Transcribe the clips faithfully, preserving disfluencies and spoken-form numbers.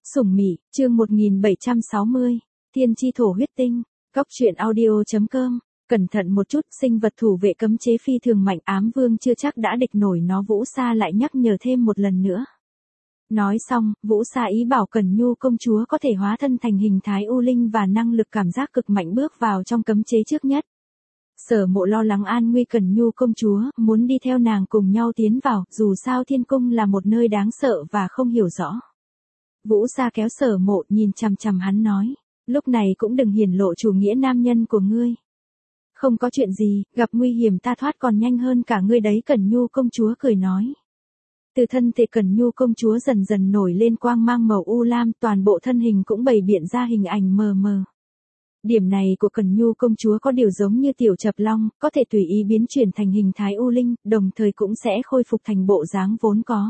Sủng Mị, chương một nghìn bảy trăm sáu mươi, Tiên tri thổ huyết tinh, Góc truyện audio.com, cẩn thận một chút, sinh vật thủ vệ cấm chế phi thường mạnh, ám vương chưa chắc đã địch nổi nó. Vũ Sa lại nhắc nhở thêm một lần nữa. Nói xong, Vũ Sa ý bảo Cẩn Nhu công chúa có thể hóa thân thành hình thái u linh và năng lực cảm giác cực mạnh bước vào trong cấm chế trước nhất. Sở Mộ lo lắng an nguy Cẩn Nhu công chúa, muốn đi theo nàng cùng nhau tiến vào, dù sao thiên cung là một nơi đáng sợ và không hiểu rõ. Vũ Sa kéo Sở Mộ nhìn chằm chằm hắn nói, lúc này cũng đừng hiển lộ chủ nghĩa nam nhân của ngươi. Không có chuyện gì, gặp nguy hiểm ta thoát còn nhanh hơn cả ngươi đấy. Cẩn Nhu công chúa cười nói. Từ thân thể Cẩn Nhu công chúa dần dần nổi lên quang mang màu u lam, toàn bộ thân hình cũng bày biện ra hình ảnh mờ mờ. Điểm này của Cẩn Nhu công chúa có điều giống như tiểu chập long, có thể tùy ý biến chuyển thành hình thái u linh, đồng thời cũng sẽ khôi phục thành bộ dáng vốn có.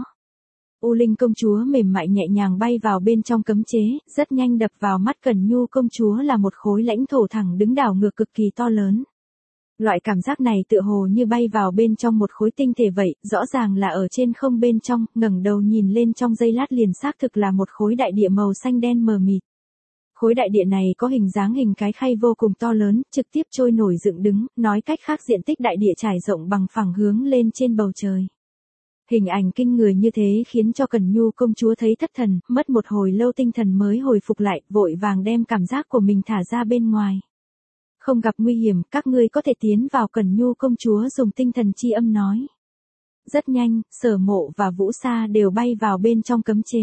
U linh công chúa mềm mại nhẹ nhàng bay vào bên trong cấm chế, rất nhanh đập vào mắt Cẩn Nhu công chúa là một khối lãnh thổ thẳng đứng đảo ngược cực kỳ to lớn. Loại cảm giác này tựa hồ như bay vào bên trong một khối tinh thể vậy, rõ ràng là ở trên không bên trong, ngẩng đầu nhìn lên trong giây lát liền xác thực là một khối đại địa màu xanh đen mờ mịt. Khối đại địa này có hình dáng hình cái khay vô cùng to lớn, trực tiếp trôi nổi dựng đứng, nói cách khác diện tích đại địa trải rộng bằng phẳng hướng lên trên bầu trời. Hình ảnh kinh người như thế khiến cho Cẩn Nhu công chúa thấy thất thần, mất một hồi lâu tinh thần mới hồi phục lại, vội vàng đem cảm giác của mình thả ra bên ngoài. Không gặp nguy hiểm, các ngươi có thể tiến vào. Cẩn Nhu công chúa dùng tinh thần chi âm nói. Rất nhanh, Sở Mộ và Vũ Sa đều bay vào bên trong cấm chế.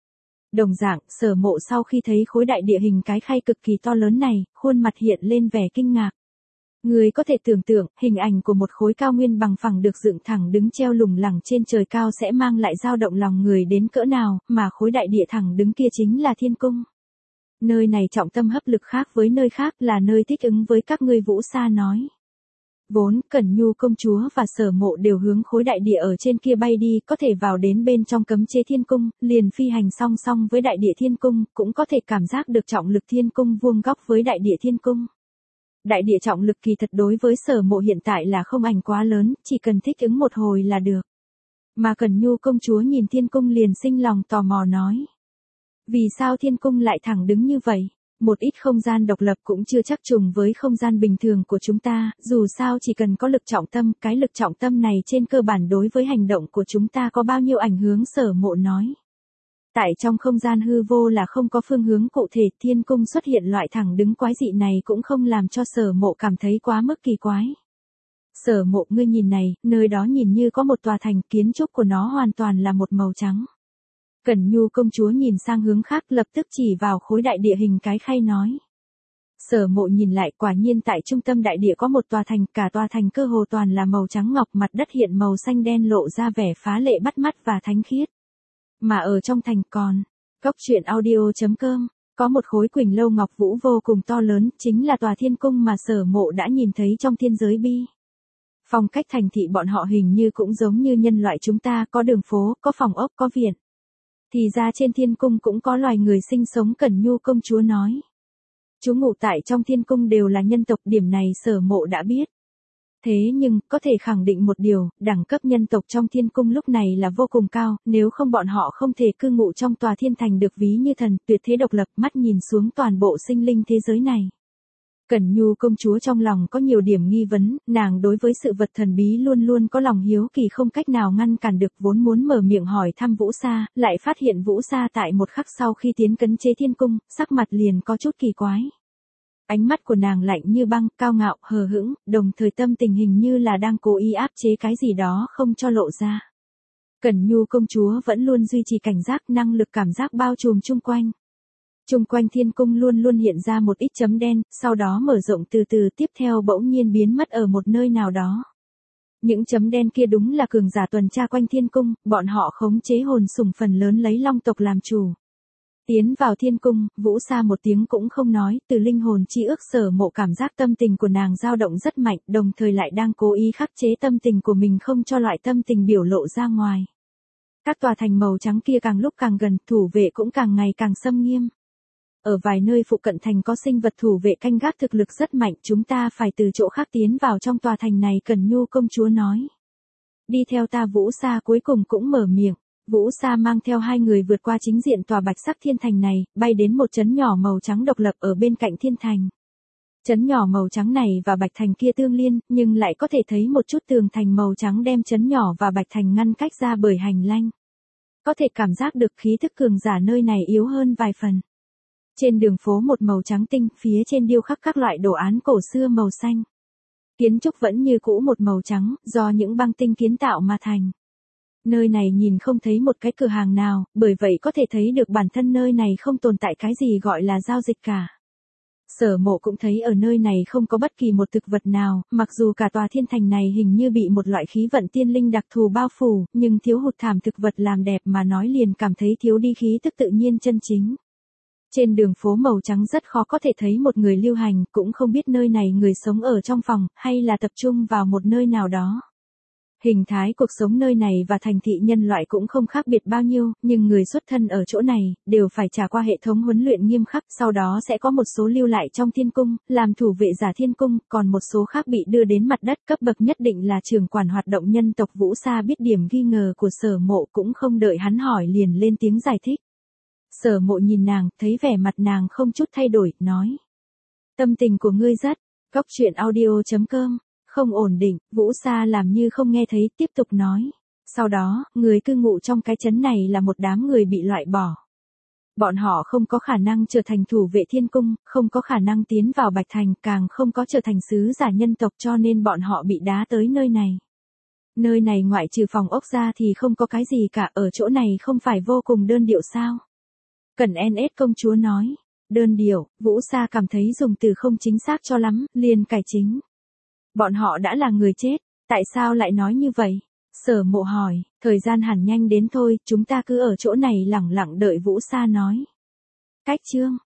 Đồng dạng, Sở Mộ sau khi thấy khối đại địa hình cái khay cực kỳ to lớn này, khuôn mặt hiện lên vẻ kinh ngạc. Người có thể tưởng tượng, hình ảnh của một khối cao nguyên bằng phẳng được dựng thẳng đứng treo lủng lẳng trên trời cao sẽ mang lại dao động lòng người đến cỡ nào, mà khối đại địa thẳng đứng kia chính là thiên cung. Nơi này trọng tâm hấp lực khác với nơi khác, là nơi thích ứng với các ngươi. Vũ Sa nói. Vốn, Cẩn Nhu công chúa và Sở Mộ đều hướng khối đại địa ở trên kia bay đi, có thể vào đến bên trong cấm chế thiên cung, liền phi hành song song với đại địa thiên cung, cũng có thể cảm giác được trọng lực thiên cung vuông góc với đại địa thiên cung. Đại địa trọng lực kỳ thật đối với Sở Mộ hiện tại là không ảnh quá lớn, chỉ cần thích ứng một hồi là được. Mà Cẩn Nhu công chúa nhìn thiên cung liền sinh lòng tò mò nói. Vì sao thiên cung lại thẳng đứng như vậy? Một ít không gian độc lập cũng chưa chắc trùng với không gian bình thường của chúng ta, dù sao chỉ cần có lực trọng tâm, cái lực trọng tâm này trên cơ bản đối với hành động của chúng ta có bao nhiêu ảnh hưởng. Sở Mộ nói. Tại trong không gian hư vô là không có phương hướng cụ thể, thiên cung xuất hiện loại thẳng đứng quái dị này cũng không làm cho Sở Mộ cảm thấy quá mức kỳ quái. Sở Mộ, ngươi nhìn này, nơi đó nhìn như có một tòa thành, kiến trúc của nó hoàn toàn là một màu trắng. Cẩn Nhu công chúa nhìn sang hướng khác, lập tức chỉ vào khối đại địa hình cái khay nói. Sở Mộ nhìn lại, quả nhiên tại trung tâm đại địa có một tòa thành, cả tòa thành cơ hồ toàn là màu trắng ngọc, mặt đất hiện màu xanh đen lộ ra vẻ phá lệ bắt mắt và thánh khiết. Mà ở trong thành còn, Góc truyện audio.com, có một khối quỳnh lâu ngọc vũ vô cùng to lớn, chính là tòa thiên cung mà Sở Mộ đã nhìn thấy trong thiên giới bi. Phong cách thành thị bọn họ hình như cũng giống như nhân loại chúng ta, có đường phố, có phòng ốc, có viện. Thì ra trên thiên cung cũng có loài người sinh sống. Cẩn Nhu công chúa nói. Chúng ngụ tại trong thiên cung đều là nhân tộc, điểm này Sở Mộ đã biết. Thế nhưng, có thể khẳng định một điều, đẳng cấp nhân tộc trong thiên cung lúc này là vô cùng cao, nếu không bọn họ không thể cư ngụ trong tòa thiên thành được ví như thần, tuyệt thế độc lập, mắt nhìn xuống toàn bộ sinh linh thế giới này. Cẩn Nhu công chúa trong lòng có nhiều điểm nghi vấn, nàng đối với sự vật thần bí luôn luôn có lòng hiếu kỳ không cách nào ngăn cản được, vốn muốn mở miệng hỏi thăm Vũ Sa, lại phát hiện Vũ Sa tại một khắc sau khi tiến cấm chế thiên cung, sắc mặt liền có chút kỳ quái. Ánh mắt của nàng lạnh như băng, cao ngạo, hờ hững, đồng thời tâm tình hình như là đang cố ý áp chế cái gì đó không cho lộ ra. Cẩn Nhu công chúa vẫn luôn duy trì cảnh giác, năng lực cảm giác bao trùm chung quanh. Chung quanh thiên cung luôn luôn hiện ra một ít chấm đen, sau đó mở rộng từ từ, tiếp theo bỗng nhiên biến mất ở một nơi nào đó. Những chấm đen kia đúng là cường giả tuần tra quanh thiên cung, bọn họ khống chế hồn sủng phần lớn lấy long tộc làm chủ. Tiến vào thiên cung, Vũ Sa một tiếng cũng không nói, từ linh hồn chi ước Sở Mộ cảm giác tâm tình của nàng dao động rất mạnh, đồng thời lại đang cố ý khắc chế tâm tình của mình không cho loại tâm tình biểu lộ ra ngoài. Các tòa thành màu trắng kia càng lúc càng gần, thủ vệ cũng càng ngày càng xâm nghiêm. Ở vài nơi phụ cận thành có sinh vật thủ vệ canh gác thực lực rất mạnh, chúng ta phải từ chỗ khác tiến vào trong tòa thành này. Cẩn Nhu công chúa nói. Đi theo ta. Vũ Sa cuối cùng cũng mở miệng. Vũ Sa mang theo hai người vượt qua chính diện tòa bạch sắc thiên thành này, bay đến một trấn nhỏ màu trắng độc lập ở bên cạnh thiên thành. Trấn nhỏ màu trắng này và bạch thành kia tương liên, nhưng lại có thể thấy một chút tường thành màu trắng đem trấn nhỏ và bạch thành ngăn cách ra bởi hành lang. Có thể cảm giác được khí thức cường giả nơi này yếu hơn vài phần. Trên đường phố một màu trắng tinh, phía trên điêu khắc các loại đồ án cổ xưa màu xanh. Kiến trúc vẫn như cũ một màu trắng, do những băng tinh kiến tạo mà thành. Nơi này nhìn không thấy một cái cửa hàng nào, bởi vậy có thể thấy được bản thân nơi này không tồn tại cái gì gọi là giao dịch cả. Sở Mộ cũng thấy ở nơi này không có bất kỳ một thực vật nào, mặc dù cả tòa thiên thành này hình như bị một loại khí vận tiên linh đặc thù bao phủ, nhưng thiếu hụt thảm thực vật làm đẹp mà nói liền cảm thấy thiếu đi khí tức tự nhiên chân chính. Trên đường phố màu trắng rất khó có thể thấy một người lưu hành, cũng không biết nơi này người sống ở trong phòng, hay là tập trung vào một nơi nào đó. Hình thái cuộc sống nơi này và thành thị nhân loại cũng không khác biệt bao nhiêu, nhưng người xuất thân ở chỗ này, đều phải trải qua hệ thống huấn luyện nghiêm khắc, sau đó sẽ có một số lưu lại trong thiên cung, làm thủ vệ giả thiên cung, còn một số khác bị đưa đến mặt đất cấp bậc nhất định là trưởng quản hoạt động nhân tộc. Vũ Sa biết điểm nghi ngờ của Sở Mộ cũng không đợi hắn hỏi liền lên tiếng giải thích. Sở Mộ nhìn nàng, thấy vẻ mặt nàng không chút thay đổi, nói. Tâm tình của ngươi rất, Cốc truyện audio chấm com. Không ổn định, Vũ Sa làm như không nghe thấy, tiếp tục nói. Sau đó, người cư ngụ trong cái trấn này là một đám người bị loại bỏ. Bọn họ không có khả năng trở thành thủ vệ thiên cung, không có khả năng tiến vào Bạch Thành, càng không có trở thành sứ giả nhân tộc, cho nên bọn họ bị đá tới nơi này. Nơi này ngoại trừ phòng ốc ra thì không có cái gì cả, ở chỗ này không phải vô cùng đơn điệu sao? Cẩn en ét công chúa nói. Đơn điệu, Vũ Sa cảm thấy dùng từ không chính xác cho lắm, liền cải chính. Bọn họ đã là người chết, tại sao lại nói như vậy? Sở Mộ hỏi, thời gian hẳn nhanh đến thôi, chúng ta cứ ở chỗ này lẳng lặng đợi. Vũ Sa nói. Cách chương